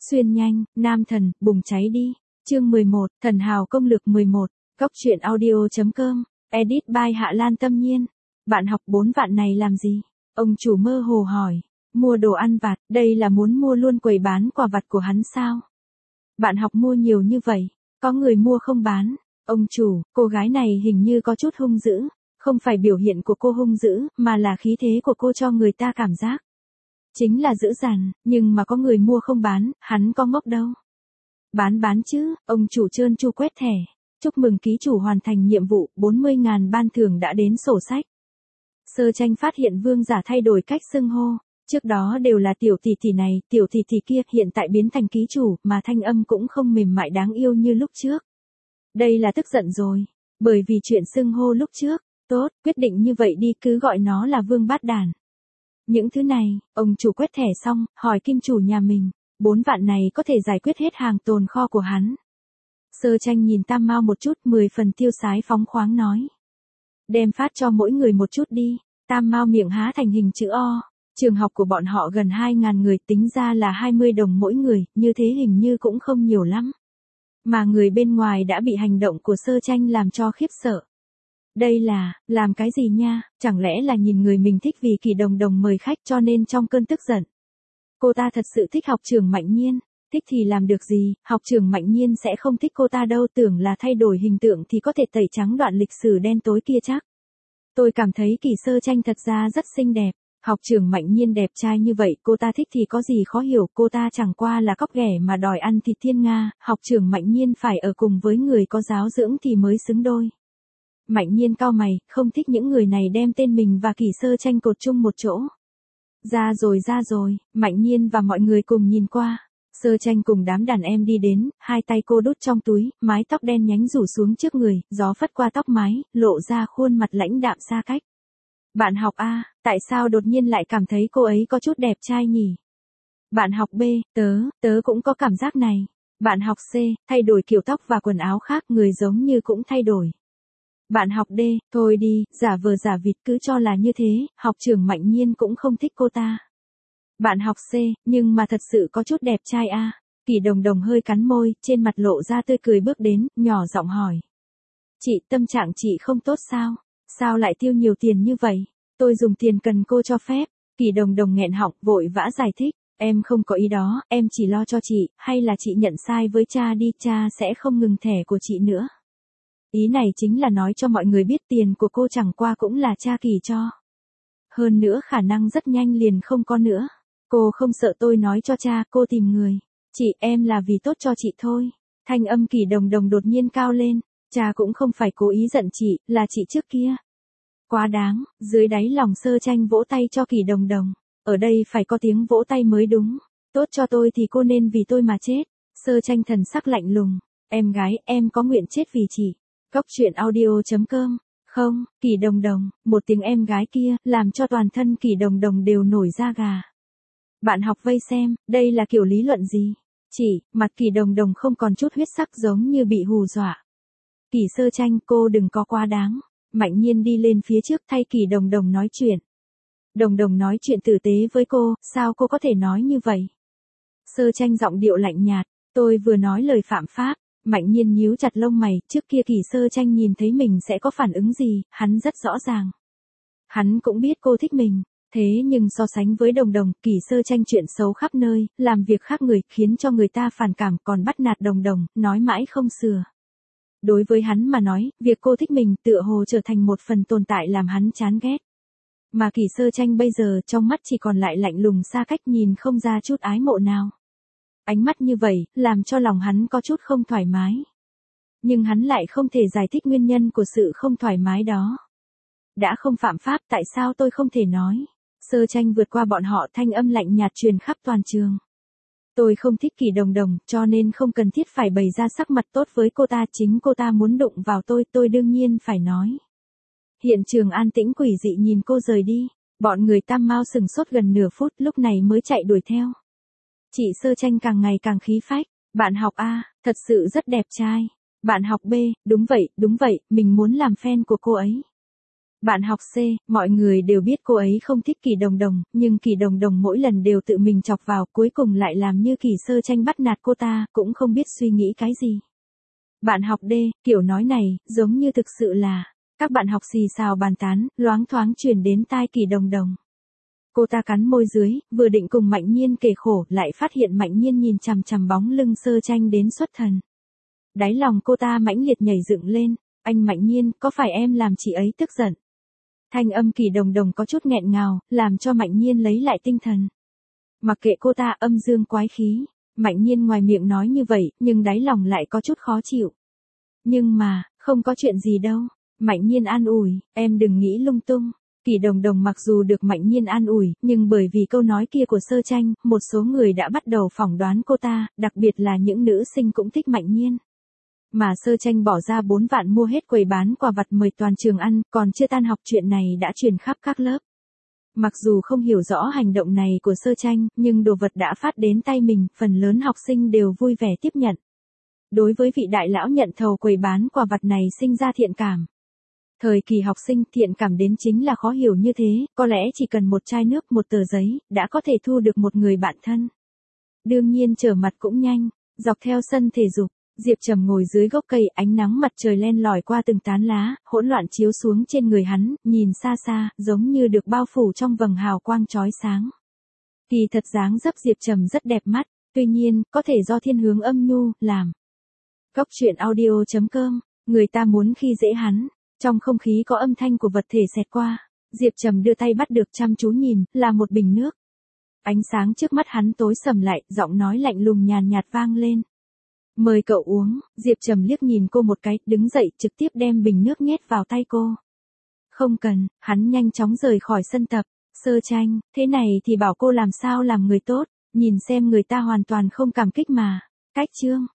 Xuyên nhanh, nam thần, bùng cháy đi. Chương 11, thần hào công lược 11. Góc truyện audio.com. Edit by Hạ Lan Tâm Nhiên. Bạn học 4 vạn này làm gì? Ông chủ mơ hồ hỏi. Mua đồ ăn vặt, đây là muốn mua luôn quầy bán quà vặt của hắn sao? Bạn học mua nhiều như vậy, có người mua không bán? Ông chủ, cô gái này hình như có chút hung dữ. Không phải biểu hiện của cô hung dữ, mà là khí thế của cô cho người ta cảm giác. Chính là dữ dằn, nhưng mà có người mua không bán, hắn có ngốc đâu. Bán chứ, ông chủ trơn tru quét thẻ. Chúc mừng ký chủ hoàn thành nhiệm vụ, 40.000 ban thưởng đã đến sổ sách. Sơ tranh phát hiện vương giả thay đổi cách xưng hô. Trước đó đều là tiểu tỷ tỷ này, tiểu tỷ tỷ kia, hiện tại biến thành ký chủ, mà thanh âm cũng không mềm mại đáng yêu như lúc trước. Đây là tức giận rồi, bởi vì chuyện xưng hô lúc trước. Tốt, quyết định như vậy đi, cứ gọi nó là vương bát đàn. Những thứ này, ông chủ quét thẻ xong, hỏi kim chủ nhà mình, 4 vạn này có thể giải quyết hết hàng tồn kho của hắn. Sơ tranh nhìn Tam Mao một chút, 10 phần tiêu sái phóng khoáng nói. Đem phát cho mỗi người một chút đi. Tam Mao miệng há thành hình chữ O. Trường học của bọn họ gần 2.000 người, tính ra là 20 đồng mỗi người, như thế hình như cũng không nhiều lắm. Mà người bên ngoài đã bị hành động của sơ tranh làm cho khiếp sợ. Đây là, làm cái gì nha, chẳng lẽ là nhìn người mình thích vì Kỳ Đồng Đồng mời khách cho nên trong cơn tức giận. Cô ta thật sự thích học trưởng Mạnh Nhiên, thích thì làm được gì, học trưởng Mạnh Nhiên sẽ không thích cô ta đâu, tưởng là thay đổi hình tượng thì có thể tẩy trắng đoạn lịch sử đen tối kia chắc. Tôi cảm thấy Kỳ sơ tranh thật ra rất xinh đẹp, học trưởng Mạnh Nhiên đẹp trai như vậy, cô ta thích thì có gì khó hiểu, cô ta chẳng qua là cóc ghẻ mà đòi ăn thịt thiên nga, học trưởng Mạnh Nhiên phải ở cùng với người có giáo dưỡng thì mới xứng đôi. Mạnh Nhiên cau mày, không thích những người này đem tên mình và Kỳ sơ tranh cột chung một chỗ. Ra rồi, Mạnh Nhiên và mọi người cùng nhìn qua. Sơ tranh cùng đám đàn em đi đến, hai tay cô đút trong túi, mái tóc đen nhánh rủ xuống trước người, gió phất qua tóc mái, lộ ra khuôn mặt lãnh đạm xa cách. Bạn học A, tại sao đột nhiên lại cảm thấy cô ấy có chút đẹp trai nhỉ? Bạn học B, tớ cũng có cảm giác này. Bạn học C, thay đổi kiểu tóc và quần áo khác, người giống như cũng thay đổi. Bạn học D, thôi đi, giả vờ giả vịt cứ cho là như thế, học trưởng Mạnh Nhiên cũng không thích cô ta. Bạn học C, nhưng mà thật sự có chút đẹp trai a. Kỳ Đồng Đồng hơi cắn môi, trên mặt lộ ra tươi cười bước đến, nhỏ giọng hỏi. Chị, tâm trạng chị không tốt sao? Sao lại tiêu nhiều tiền như vậy? Tôi dùng tiền cần cô cho phép. Kỳ Đồng Đồng nghẹn họng, vội vã giải thích. Em không có ý đó, em chỉ lo cho chị, hay là chị nhận sai với cha đi, cha sẽ không ngừng thẻ của chị nữa. Ý này chính là nói cho mọi người biết tiền của cô chẳng qua cũng là cha Kỳ cho. Hơn nữa khả năng rất nhanh liền không có nữa. Cô không sợ tôi nói cho cha, cô tìm người. Chị, em là vì tốt cho chị thôi. Thanh âm Kỳ Đồng Đồng đột nhiên cao lên. Cha cũng không phải cố ý giận chị, là chị trước kia. Quá đáng, dưới đáy lòng sơ tranh vỗ tay cho Kỳ Đồng Đồng. Ở đây phải có tiếng vỗ tay mới đúng. Tốt cho tôi thì cô nên vì tôi mà chết. Sơ tranh thần sắc lạnh lùng. Em gái, em có nguyện chết vì chị. Góc truyện audio.com. Không, Kỳ Đồng Đồng, một tiếng em gái kia, làm cho toàn thân Kỳ Đồng Đồng đều nổi da gà. Bạn học vây xem, đây là kiểu lý luận gì? Chỉ, mặt Kỳ Đồng Đồng không còn chút huyết sắc giống như bị hù dọa. Kỳ sơ tranh, cô đừng có quá đáng. Mạnh Nhiên đi lên phía trước thay Kỳ Đồng Đồng nói chuyện. Đồng Đồng nói chuyện tử tế với cô, sao cô có thể nói như vậy? Sơ tranh giọng điệu lạnh nhạt, tôi vừa nói lời phạm pháp. Mạnh Nhiên nhíu chặt lông mày, trước kia Kỳ sơ tranh nhìn thấy mình sẽ có phản ứng gì, hắn rất rõ ràng. Hắn cũng biết cô thích mình, thế nhưng so sánh với Đồng Đồng, Kỳ sơ tranh chuyện xấu khắp nơi, làm việc khác người, khiến cho người ta phản cảm, còn bắt nạt Đồng Đồng, nói mãi không sửa. Đối với hắn mà nói, việc cô thích mình tựa hồ trở thành một phần tồn tại làm hắn chán ghét. Mà Kỳ sơ tranh bây giờ trong mắt chỉ còn lại lạnh lùng xa cách, nhìn không ra chút ái mộ nào. Ánh mắt như vậy, làm cho lòng hắn có chút không thoải mái. Nhưng hắn lại không thể giải thích nguyên nhân của sự không thoải mái đó. Đã không phạm pháp, tại sao tôi không thể nói? Sơ tranh vượt qua bọn họ, thanh âm lạnh nhạt truyền khắp toàn trường. Tôi không thích Kỳ Đồng Đồng, cho nên không cần thiết phải bày ra sắc mặt tốt với cô ta, chính cô ta muốn đụng vào tôi đương nhiên phải nói. Hiện trường an tĩnh quỷ dị nhìn cô rời đi, bọn người Tam Mao sừng sốt gần nửa phút, lúc này mới chạy đuổi theo. Chị sơ tranh càng ngày càng khí phách. Bạn học A, thật sự rất đẹp trai. Bạn học B, đúng vậy, mình muốn làm fan của cô ấy. Bạn học C, mọi người đều biết cô ấy không thích Kỳ Đồng Đồng, nhưng Kỳ Đồng Đồng mỗi lần đều tự mình chọc vào, cuối cùng lại làm như Kỳ Sơ Tranh bắt nạt cô ta, cũng không biết suy nghĩ cái gì. Bạn học D, kiểu nói này, giống như thực sự là, các bạn học xì xào bàn tán, loáng thoáng truyền đến tai Kỳ Đồng Đồng. Cô ta cắn môi dưới, vừa định cùng Mạnh Nhiên kể khổ, lại phát hiện Mạnh Nhiên nhìn chằm chằm bóng lưng Sơ Tranh đến xuất thần. Đáy lòng cô ta mãnh liệt nhảy dựng lên, anh Mạnh Nhiên, có phải em làm chị ấy tức giận? Thanh âm Kỳ Đồng Đồng có chút nghẹn ngào, làm cho Mạnh Nhiên lấy lại tinh thần. Mặc kệ cô ta âm dương quái khí, Mạnh Nhiên ngoài miệng nói như vậy, nhưng đáy lòng lại có chút khó chịu. Nhưng mà, không có chuyện gì đâu. Mạnh Nhiên an ủi, em đừng nghĩ lung tung. Kỳ Đồng Đồng mặc dù được Mạnh Nhiên an ủi, nhưng bởi vì câu nói kia của Sơ Tranh, một số người đã bắt đầu phỏng đoán cô ta, đặc biệt là những nữ sinh cũng thích Mạnh Nhiên. Mà Sơ Tranh bỏ ra 4 vạn mua hết quầy bán quà vặt mời toàn trường ăn, còn chưa tan học chuyện này đã truyền khắp các lớp. Mặc dù không hiểu rõ hành động này của Sơ Tranh, nhưng đồ vật đã phát đến tay mình, phần lớn học sinh đều vui vẻ tiếp nhận. Đối với vị đại lão nhận thầu quầy bán quà vặt này sinh ra thiện cảm. Thời kỳ học sinh thiện cảm đến chính là khó hiểu như thế, có lẽ chỉ cần một chai nước, một tờ giấy, đã có thể thu được một người bạn thân. Đương nhiên trở mặt cũng nhanh, dọc theo sân thể dục, Diệp Trầm ngồi dưới gốc cây, ánh nắng mặt trời len lỏi qua từng tán lá, hỗn loạn chiếu xuống trên người hắn, nhìn xa xa, giống như được bao phủ trong vầng hào quang chói sáng. Kỳ thật dáng dấp Diệp Trầm rất đẹp mắt, tuy nhiên, có thể do thiên hướng âm nhu, làm. Góc truyện audio.com, người ta muốn khi dễ hắn, trong không khí có âm thanh của vật thể xẹt qua, Diệp Trầm đưa tay bắt được chăm chú nhìn, là một bình nước. Ánh sáng trước mắt hắn tối sầm lại, giọng nói lạnh lùng nhàn nhạt vang lên. Mời cậu uống, Diệp Trầm liếc nhìn cô một cái, đứng dậy trực tiếp đem bình nước nhét vào tay cô. Không cần, hắn nhanh chóng rời khỏi sân tập. Sơ Tranh, thế này thì bảo cô làm sao làm người tốt, nhìn xem người ta hoàn toàn không cảm kích mà. Cách chương.